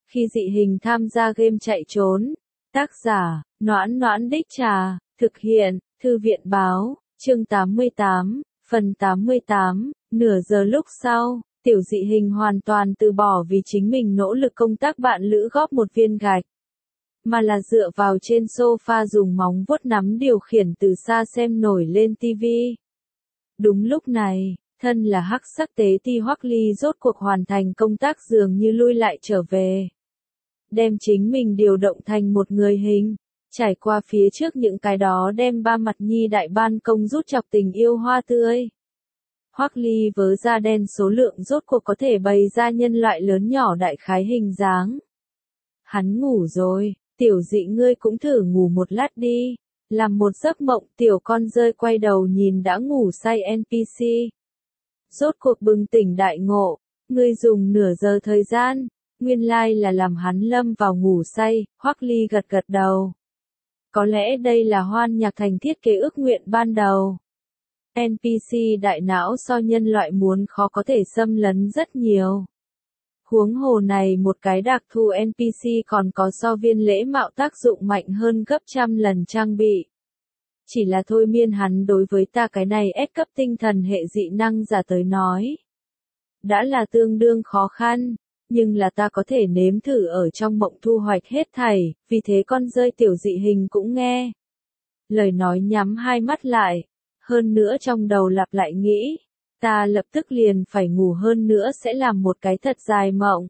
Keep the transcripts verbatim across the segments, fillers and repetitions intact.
Khi dị hình tham gia game chạy trốn. Tác giả, Noãn Noãn Đích Trà, thực hiện, Thư viện báo, chương tám mươi tám, phần tám mươi tám, nửa giờ lúc sau, tiểu dị hình hoàn toàn từ bỏ vì chính mình nỗ lực công tác bạn lữ góp một viên gạch, mà là dựa vào trên sofa dùng móng vuốt nắm điều khiển từ xa xem nổi lên tivi. Đúng lúc này, thân là hắc sắc tế ti Hoắc Ly rốt cuộc hoàn thành công tác dường như lui lại trở về. Đem chính mình điều động thành một người hình, trải qua phía trước những cái đó đem ba mặt nhi đại ban công rút chọc tình yêu hoa tươi. Hoắc Ly vớ da đen số lượng rốt cuộc có thể bày ra nhân loại lớn nhỏ đại khái hình dáng. Hắn ngủ rồi, tiểu dị ngươi cũng thử ngủ một lát đi. Làm một giấc mộng tiểu con rơi quay đầu nhìn đã ngủ say en pê xê. Rốt cuộc bừng tỉnh đại ngộ, ngươi dùng nửa giờ thời gian, nguyên lai là làm hắn lâm vào ngủ say, Hoắc Ly gật gật đầu. Có lẽ đây là Hoan Nhạc Thành thiết kế ước nguyện ban đầu. en pê xê đại não so nhân loại muốn khó có thể xâm lấn rất nhiều. Huống hồ này một cái đặc thù en pê xê còn có so viên lễ mạo tác dụng mạnh hơn gấp trăm lần trang bị. Chỉ là thôi miên hắn đối với ta cái này S cấp tinh thần hệ dị năng giả tới nói. Đã là tương đương khó khăn, nhưng là ta có thể nếm thử ở trong mộng thu hoạch hết thảy, vì thế con rơi tiểu dị hình cũng nghe. Lời nói nhắm hai mắt lại, hơn nữa trong đầu lặp lại nghĩ. Ta lập tức liền phải ngủ hơn nữa sẽ làm một cái thật dài mộng.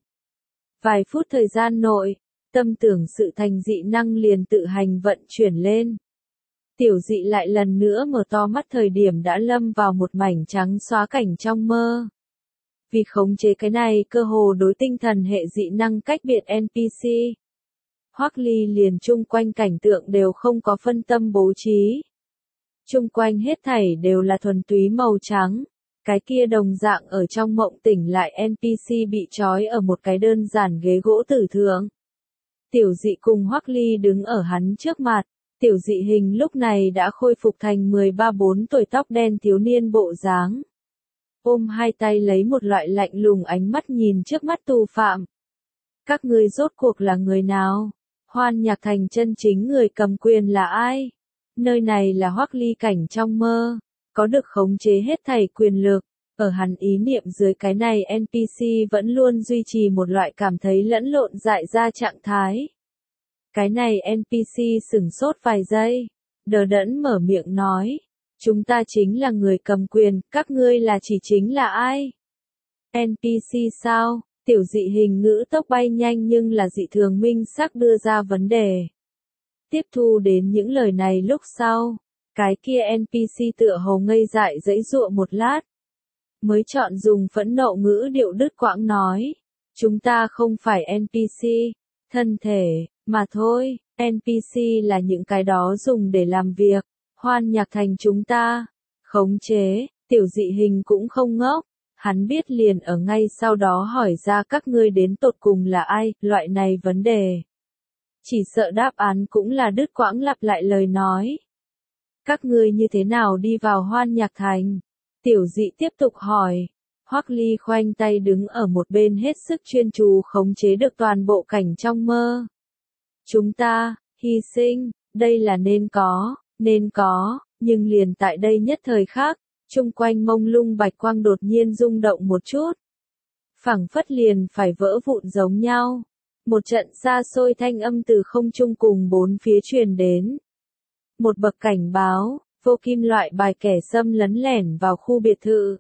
Vài phút thời gian nội, tâm tưởng sự thành dị năng liền tự hành vận chuyển lên. Tiểu dị lại lần nữa mở to mắt thời điểm đã lâm vào một mảnh trắng xóa cảnh trong mơ. Vì khống chế cái này cơ hồ đối tinh thần hệ dị năng cách biệt en pê xê. Hoắc Ly liền chung quanh cảnh tượng đều không có phân tâm bố trí. Chung quanh hết thảy đều là thuần túy màu trắng. Cái kia đồng dạng ở trong mộng tỉnh lại en pê xê bị trói ở một cái đơn giản ghế gỗ tử thượng. Tiểu dị cùng Hoắc Ly đứng ở hắn trước mặt, tiểu dị hình lúc này đã khôi phục thành mười ba bốn tuổi tóc đen thiếu niên bộ dáng. Ôm hai tay lấy một loại lạnh lùng ánh mắt nhìn trước mắt tù phạm. Các ngươi rốt cuộc là người nào? Hoan Nhạc Thành chân chính người cầm quyền là ai? Nơi này là Hoắc Ly cảnh trong mơ. Có được khống chế hết thảy quyền lực, ở hắn ý niệm dưới cái này en pê xê vẫn luôn duy trì một loại cảm thấy lẫn lộn dại ra trạng thái. Cái này en pê xê sửng sốt vài giây, đờ đẫn mở miệng nói, chúng ta chính là người cầm quyền, các ngươi là chỉ chính là ai? en pê xê sao? Tiểu dị hình ngữ tốc bay nhanh nhưng là dị thường minh sắc đưa ra vấn đề. Tiếp thu đến những lời này lúc sau. Cái kia en pê xê tựa hồ ngây dại dãy dụa một lát. Mới chọn dùng phẫn nộ ngữ điệu đứt quãng nói. Chúng ta không phải en pê xê, thân thể, mà thôi, en pê xê là những cái đó dùng để làm việc. Hoan Nhạc Thành chúng ta, khống chế, tiểu dị hình cũng không ngốc. Hắn biết liền ở ngay sau đó hỏi ra các ngươi đến tột cùng là ai, loại này vấn đề. Chỉ sợ đáp án cũng là đứt quãng lặp lại lời nói. Các ngươi như thế nào đi vào Hoan Nhạc Thành? Tiểu dị tiếp tục hỏi. Hoắc Ly khoanh tay đứng ở một bên hết sức chuyên chú khống chế được toàn bộ cảnh trong mơ. Chúng ta, hy sinh, đây là nên có, nên có, nhưng liền tại đây nhất thời khác, chung quanh mông lung bạch quang đột nhiên rung động một chút. Phảng phất liền phải vỡ vụn giống nhau. Một trận xa xôi thanh âm từ không trung cùng bốn phía truyền đến. Một bậc cảnh báo, vô kim loại bài kẻ xâm lấn lẻn vào khu biệt thự.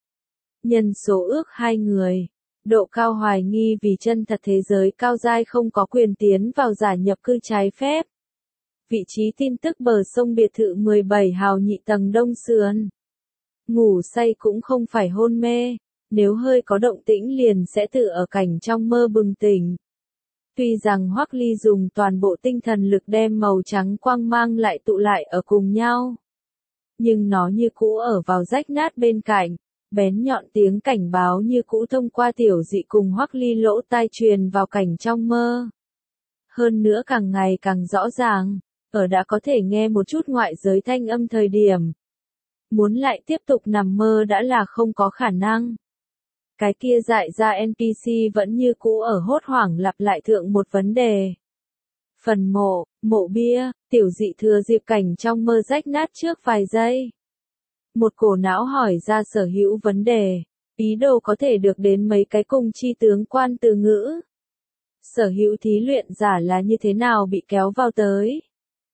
Nhân số ước hai người. Độ cao hoài nghi vì chân thật thế giới cao giai không có quyền tiến vào giả nhập cư trái phép. Vị trí tin tức bờ sông biệt thự mười bảy hào nhị tầng đông sườn. Ngủ say cũng không phải hôn mê. Nếu hơi có động tĩnh liền sẽ tự ở cảnh trong mơ bừng tỉnh. Tuy rằng Hoắc Ly dùng toàn bộ tinh thần lực đem màu trắng quang mang lại tụ lại ở cùng nhau. Nhưng nó như cũ ở vào rách nát bên cạnh, bén nhọn tiếng cảnh báo như cũ thông qua tiểu dị cùng Hoắc Ly lỗ tai truyền vào cảnh trong mơ. Hơn nữa càng ngày càng rõ ràng, ở đã có thể nghe một chút ngoại giới thanh âm thời điểm. Muốn lại tiếp tục nằm mơ đã là không có khả năng. Cái kia dại ra en pê xê vẫn như cũ ở hốt hoảng lặp lại thượng một vấn đề. Phần mộ, mộ bia, tiểu dị thừa dịp cảnh trong mơ rách nát trước vài giây. Một cổ não hỏi ra sở hữu vấn đề, ý đồ có thể được đến mấy cái cùng chi tướng quan từ ngữ. Sở hữu thí luyện giả là như thế nào bị kéo vào tới?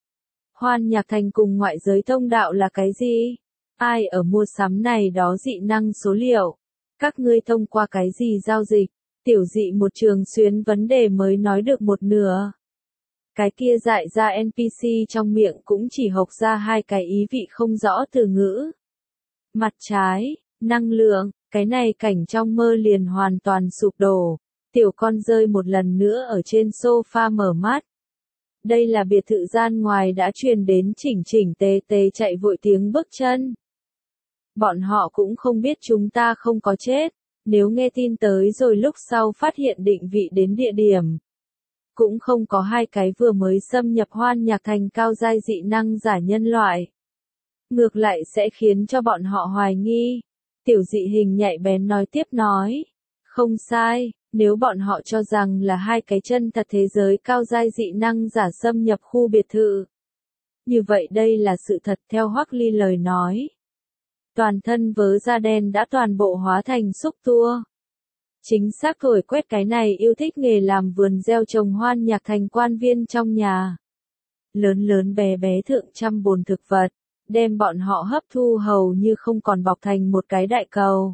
Hoan Nhạc Thành cùng ngoại giới thông đạo là cái gì? Ai ở mua sắm này đó dị năng số liệu? Các ngươi thông qua cái gì giao dịch? Tiểu dị một trường xuyến vấn đề mới nói được một nửa. Cái kia dại ra en pê xê trong miệng cũng chỉ hộc ra hai cái ý vị không rõ từ ngữ. Mặt trái, năng lượng, cái này cảnh trong mơ liền hoàn toàn sụp đổ. Tiểu con rơi một lần nữa ở trên sofa mở mắt. Đây là biệt thự gian ngoài đã truyền đến chỉnh chỉnh tề tề chạy vội tiếng bước chân. Bọn họ cũng không biết chúng ta không có chết, nếu nghe tin tới rồi lúc sau phát hiện định vị đến địa điểm. Cũng không có hai cái vừa mới xâm nhập Hoan Nhạc Thành cao giai dị năng giả nhân loại. Ngược lại sẽ khiến cho bọn họ hoài nghi. Tiểu dị hình nhạy bén nói tiếp nói. Không sai, nếu bọn họ cho rằng là hai cái chân thật thế giới cao giai dị năng giả xâm nhập khu biệt thự. Như vậy đây là sự thật theo Hoắc Ly lời nói. Toàn thân vớ da đen đã toàn bộ hóa thành xúc tua. Chính xác thổi quét cái này yêu thích nghề làm vườn gieo trồng Hoan Nhạc Thành quan viên trong nhà. Lớn lớn bé bé thượng trăm bồn thực vật, đem bọn họ hấp thu hầu như không còn bọc thành một cái đại cầu.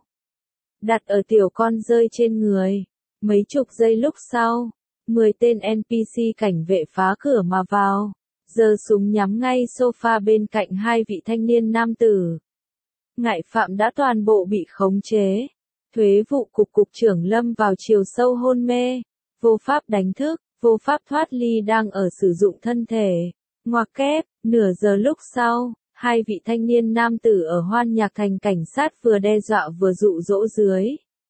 Đặt ở tiểu con rơi trên người. Mấy chục giây lúc sau, mười tên en pê xê cảnh vệ phá cửa mà vào, giơ súng nhắm ngay sofa bên cạnh hai vị thanh niên nam tử. Ngại phạm đã toàn bộ bị khống chế. Thuế vụ cục cục trưởng lâm vào chiều sâu hôn mê, vô pháp đánh thức, vô pháp thoát ly đang ở sử dụng thân thể. Ngoặc kép, nửa giờ lúc sau, hai vị thanh niên nam tử ở Hoan Nhạc Thành cảnh sát vừa đe dọa vừa dụ dỗ dưới.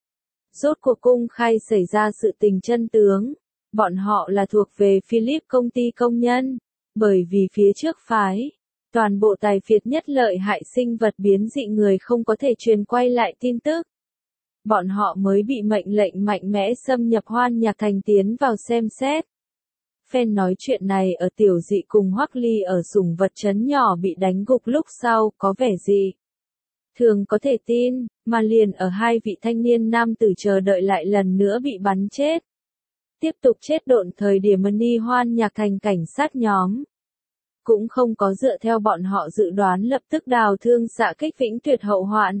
Rốt cuộc công khai xảy ra sự tình chân tướng, bọn họ là thuộc về Philip công ty công nhân, bởi vì phía trước phái, toàn bộ tài phiệt nhất lợi hại sinh vật biến dị người không có thể truyền quay lại tin tức. Bọn họ mới bị mệnh lệnh mạnh mẽ xâm nhập Hoan Nhạc Thành tiến vào xem xét. Phen nói chuyện này ở tiểu dị cùng Hoắc Ly ở sủng vật trấn nhỏ bị đánh gục lúc sau có vẻ gì. Thường có thể tin, mà liền ở hai vị thanh niên nam tử chờ đợi lại lần nữa bị bắn chết. Tiếp tục chết độn thời điểm Mani Hoan Nhạc Thành cảnh sát nhóm. Cũng không có dựa theo bọn họ dự đoán lập tức đào thương xạ kích vĩnh tuyệt hậu hoạn.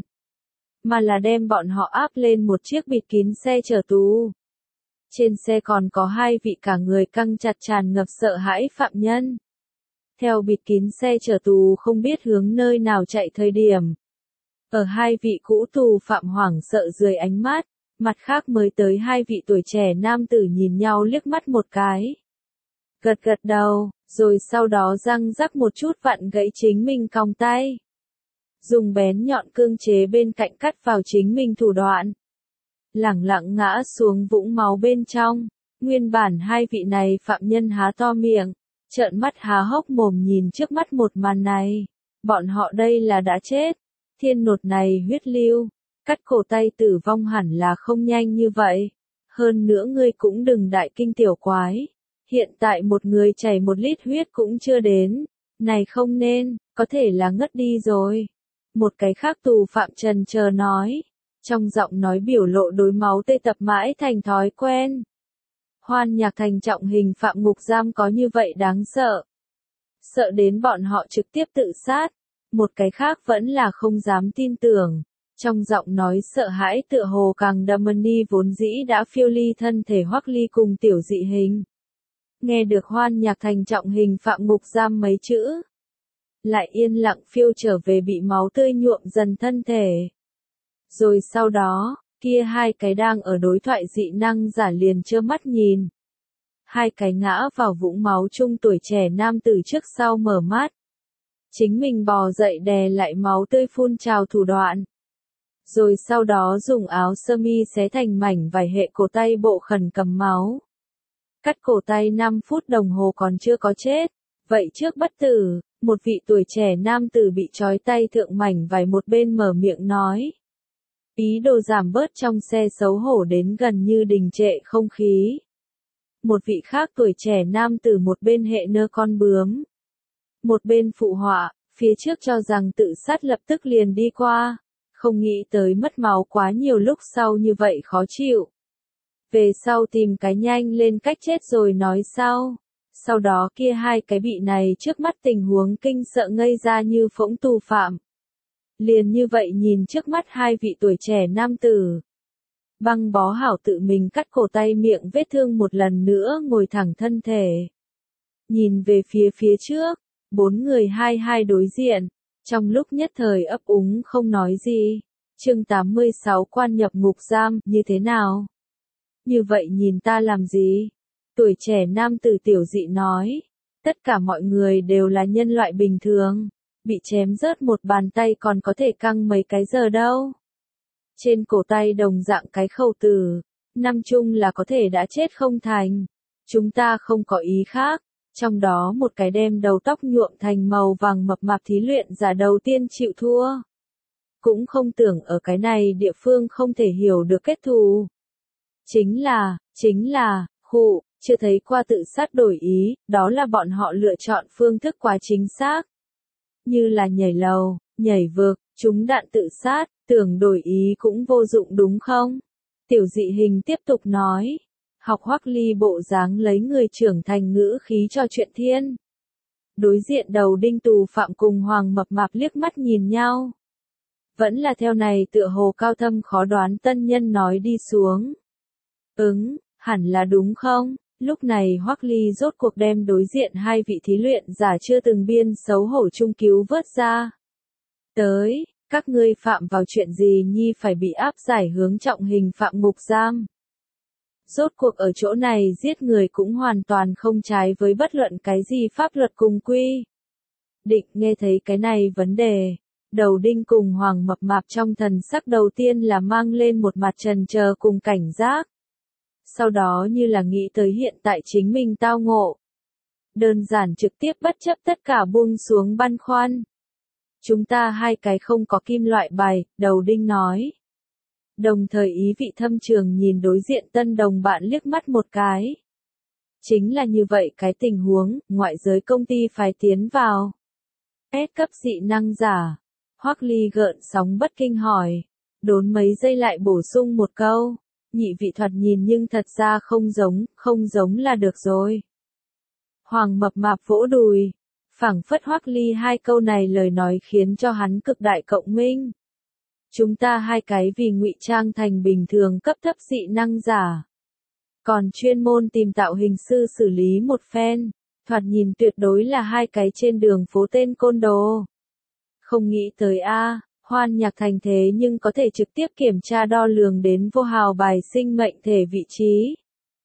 Mà là đem bọn họ áp lên một chiếc bịt kín xe chở tù. Trên xe còn có hai vị cả người căng chặt tràn ngập sợ hãi phạm nhân. Theo bịt kín xe chở tù không biết hướng nơi nào chạy thời điểm. Ở hai vị cũ tù phạm hoảng sợ dưới ánh mắt, mặt khác mới tới hai vị tuổi trẻ nam tử nhìn nhau liếc mắt một cái. Gật gật đầu, rồi sau đó răng rắc một chút vặn gãy chính mình còng tay. Dùng bén nhọn cương chế bên cạnh cắt vào chính mình thủ đoạn. Lẳng lặng ngã xuống vũng máu bên trong, nguyên bản hai vị này phạm nhân há to miệng, trợn mắt há hốc mồm nhìn trước mắt một màn này. Bọn họ đây là đã chết. Thiên nột này huyết lưu, cắt cổ tay tử vong hẳn là không nhanh như vậy. Hơn nữa ngươi cũng đừng đại kinh tiểu quái. Hiện tại một người chảy một lít huyết cũng chưa đến. Này không nên, có thể là ngất đi rồi. Một cái khác tù phạm trần chờ nói. Trong giọng nói biểu lộ đối máu tê tập mãi thành thói quen. Hoan Nhạc Thành trọng hình phạm ngục giam có như vậy đáng sợ. Sợ đến bọn họ trực tiếp tự sát. Một cái khác vẫn là không dám tin tưởng. Trong giọng nói sợ hãi tựa hồ càng đậm Mani vốn dĩ đã phiêu ly thân thể Hoắc Ly cùng tiểu dị hình. Nghe được Hoan Nhạc Thành trọng hình phạm ngục giam mấy chữ. Lại yên lặng phiêu trở về bị máu tươi nhuộm dần thân thể. Rồi sau đó, kia hai cái đang ở đối thoại dị năng giả liền trơ mắt nhìn. Hai cái ngã vào vũng máu chung tuổi trẻ nam tử trước sau mở mắt. Chính mình bò dậy đè lại máu tươi phun trào thủ đoạn. Rồi sau đó dùng áo sơ mi xé thành mảnh vải hệ cổ tay bộ khẩn cầm máu. Cắt cổ tay năm phút đồng hồ còn chưa có chết. Vậy trước bất tử, một vị tuổi trẻ nam tử bị trói tay thượng mảnh vải một bên mở miệng nói. ý đồ giảm bớt trong xe xấu hổ đến gần như đình trệ không khí. Một vị khác tuổi trẻ nam tử một bên hệ nơ con bướm. Một bên phụ họa, phía trước cho rằng tự sát lập tức liền đi qua. Không nghĩ tới mất máu quá nhiều lúc sau như vậy khó chịu. Về sau tìm cái nhanh lên cách chết rồi nói sau. Sau đó kia hai cái bị này trước mắt tình huống kinh sợ ngây ra như phỗng tù phạm. Liền như vậy nhìn trước mắt hai vị tuổi trẻ nam tử. Băng bó hảo tự mình cắt cổ tay miệng vết thương một lần nữa ngồi thẳng thân thể. Nhìn về phía phía trước, bốn người hai hai đối diện, trong lúc nhất thời ấp úng không nói gì. Chương tám mươi sáu quan nhập ngục giam, như thế nào? Như vậy nhìn ta làm gì? Tuổi trẻ nam tử tiểu dị nói, tất cả mọi người đều là nhân loại bình thường, bị chém rớt một bàn tay còn có thể căng mấy cái giờ đâu. Trên cổ tay đồng dạng cái khẩu tử, năm chung là có thể đã chết không thành. Chúng ta không có ý khác, trong đó một cái đem đầu tóc nhuộm thành màu vàng mập mạp thí luyện giả đầu tiên chịu thua. Cũng không tưởng ở cái này địa phương không thể hiểu được kết thù. Chính là, chính là, khụ, chưa thấy qua tự sát đổi ý, đó là bọn họ lựa chọn phương thức quá chính xác. Như là nhảy lầu, nhảy vực, trúng đạn tự sát, tưởng đổi ý cũng vô dụng đúng không? Tiểu dị hình tiếp tục nói. Học Hoắc Ly bộ dáng lấy người trưởng thành ngữ khí cho chuyện thiên. Đối diện đầu đinh tù phạm cùng Hoàng mập mạp liếc mắt nhìn nhau. Vẫn là theo này tựa hồ cao thâm khó đoán tân nhân nói đi xuống. Ứng, hẳn là đúng không? Lúc này Hoắc Ly rốt cuộc đem đối diện hai vị thí luyện giả chưa từng biên xấu hổ chung cứu vớt ra. Tới, các ngươi phạm vào chuyện gì nhi phải bị áp giải hướng trọng hình phạm ngục giam. Rốt cuộc ở chỗ này giết người cũng hoàn toàn không trái với bất luận cái gì pháp luật cùng quy. Định nghe thấy cái này vấn đề. Đầu đinh cùng Hoàng mập mạp trong thần sắc đầu tiên là mang lên một mặt trần chờ cùng cảnh giác. Sau đó như là nghĩ tới hiện tại chính mình tao ngộ. Đơn giản trực tiếp bất chấp tất cả buông xuống băn khoăn. Chúng ta hai cái không có kim loại bài, đầu đinh nói. Đồng thời ý vị thâm trường nhìn đối diện tân đồng bạn liếc mắt một cái. Chính là như vậy cái tình huống, ngoại giới công ty phải tiến vào. S cấp dị năng giả. Hoắc Ly gợn sóng bất kinh hỏi. Đốn mấy giây lại bổ sung một câu. Nhị vị thoạt nhìn nhưng thật ra không giống, không giống là được rồi. Hoàng mập mạp vỗ đùi. Phảng phất Hoắc Ly hai câu này lời nói khiến cho hắn cực đại cộng minh. Chúng ta hai cái vì ngụy trang thành bình thường cấp thấp dị năng giả. Còn chuyên môn tìm tạo hình sư xử lý một phen. Thoạt nhìn tuyệt đối là hai cái trên đường phố tên côn đồ. Không nghĩ tới a, Hoan Nhạc Thành thế nhưng có thể trực tiếp kiểm tra đo lường đến vô hào bài sinh mệnh thể vị trí.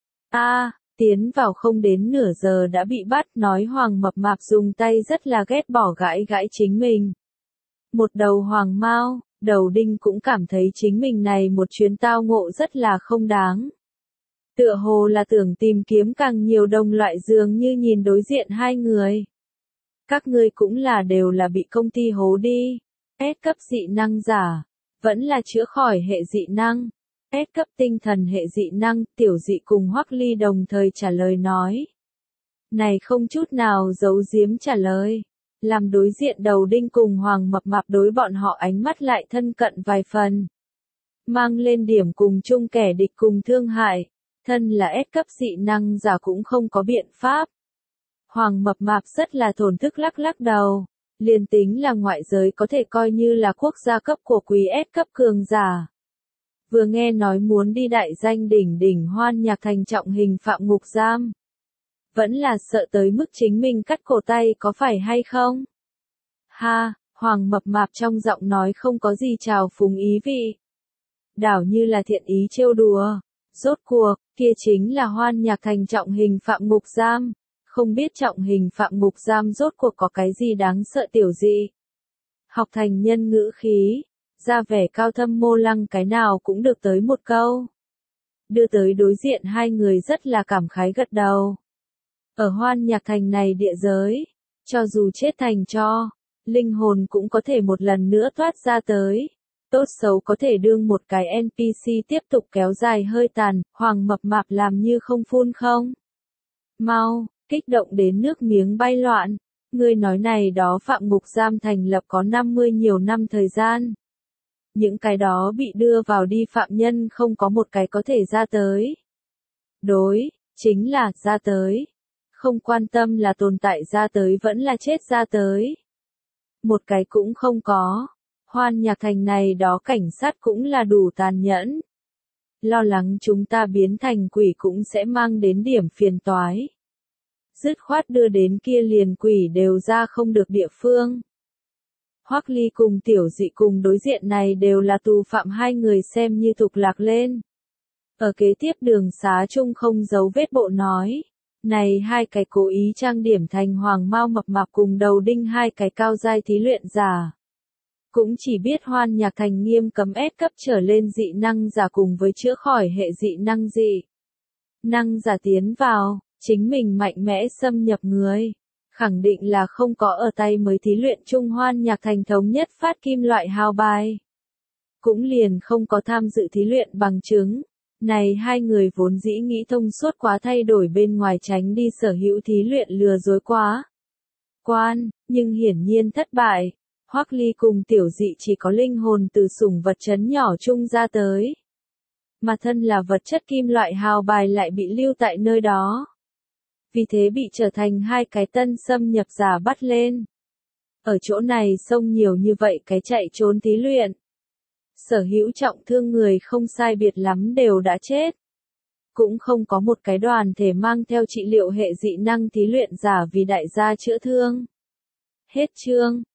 A, tiến vào không đến nửa giờ đã bị bắt, nói Hoàng mập mạp dùng tay rất là ghét bỏ gãi gãi chính mình. Một đầu hoàng mao, đầu đinh cũng cảm thấy chính mình này một chuyến tao ngộ rất là không đáng. Tựa hồ là tưởng tìm kiếm càng nhiều đồng loại dường như nhìn đối diện hai người. Các ngươi cũng là đều là bị công ty hố đi. S cấp dị năng giả, vẫn là chữa khỏi hệ dị năng. S cấp tinh thần hệ dị năng, tiểu dị cùng Hoắc Ly đồng thời trả lời nói. Này không chút nào giấu giếm trả lời. Làm đối diện đầu đinh cùng Hoàng mập mạp đối bọn họ ánh mắt lại thân cận vài phần. Mang lên điểm cùng chung kẻ địch cùng thương hại. Thân là S cấp dị năng giả cũng không có biện pháp. Hoàng mập mạp rất là thổn thức lắc lắc đầu. Liền tính là ngoại giới có thể coi như là quốc gia cấp của quý S cấp cường giả. Vừa nghe nói muốn đi đại danh đỉnh đỉnh Hoan Nhạc Thành trọng hình phạm ngục giam. Vẫn là sợ tới mức chính mình cắt cổ tay có phải hay không? Ha, Hoàng mập mạp trong giọng nói không có gì trào phúng ý vị. Đảo như là thiện ý trêu đùa. Rốt cuộc, kia chính là Hoan Nhạc Thành trọng hình phạm ngục giam. Không biết trọng hình phạm ngục giam rốt cuộc có cái gì đáng sợ tiểu gì. Học thành nhân ngữ khí, ra vẻ cao thâm mô lăng cái nào cũng được tới một câu. Đưa tới đối diện hai người rất là cảm khái gật đầu. Ở Hoan Nhạc Thành này địa giới, cho dù chết thành tro, linh hồn cũng có thể một lần nữa thoát ra tới. Tốt xấu có thể đương một cái en pê xê tiếp tục kéo dài hơi tàn, Hoàng mập mạp làm như không phun không. Mau, kích động đến nước miếng bay loạn. Ngươi nói này đó phạm ngục giam thành lập có năm mươi nhiều năm thời gian. Những cái đó bị đưa vào đi phạm nhân không có một cái có thể ra tới. Đối, chính là ra tới. Không quan tâm là tồn tại ra tới vẫn là chết ra tới. Một cái cũng không có. Hoan Nhạc Thành này đó cảnh sát cũng là đủ tàn nhẫn. Lo lắng chúng ta biến thành quỷ cũng sẽ mang đến điểm phiền toái. Dứt khoát đưa đến kia liền quỷ đều ra không được địa phương. Hoắc Ly cùng Tiểu Dị cùng đối diện này đều là tù phạm, hai người xem như thục lạc lên. Ở kế tiếp đường xá chung không giấu vết bộ nói. Này hai cái cố ý trang điểm thành hoàng mao mập mạp cùng đầu đinh hai cái cao giai thí luyện giả. Cũng chỉ biết Hoan Nhạc Thành nghiêm cấm ép cấp trở lên dị năng giả cùng với chữa khỏi hệ dị năng dị. Năng giả tiến vào, chính mình mạnh mẽ xâm nhập người. Khẳng định là không có ở tay mới thí luyện chung Hoan Nhạc Thành thống nhất phát kim loại hào bài. Cũng liền không có tham dự thí luyện bằng chứng. Này hai người vốn dĩ nghĩ thông suốt quá thay đổi bên ngoài tránh đi sở hữu thí luyện lừa dối quá. Quan, nhưng hiển nhiên thất bại. Hoắc Ly cùng Tiểu Dị chỉ có linh hồn từ sủng vật chấn nhỏ chung ra tới. Mà thân là vật chất kim loại hào bài lại bị lưu tại nơi đó. Vì thế bị trở thành hai cái tân xâm nhập giả bắt lên. Ở chỗ này xông nhiều như vậy cái chạy trốn thí luyện. Sở hữu trọng thương người không sai biệt lắm đều đã chết. Cũng không có một cái đoàn thể mang theo trị liệu hệ dị năng thí luyện giả vì đại gia chữa thương. Hết chương.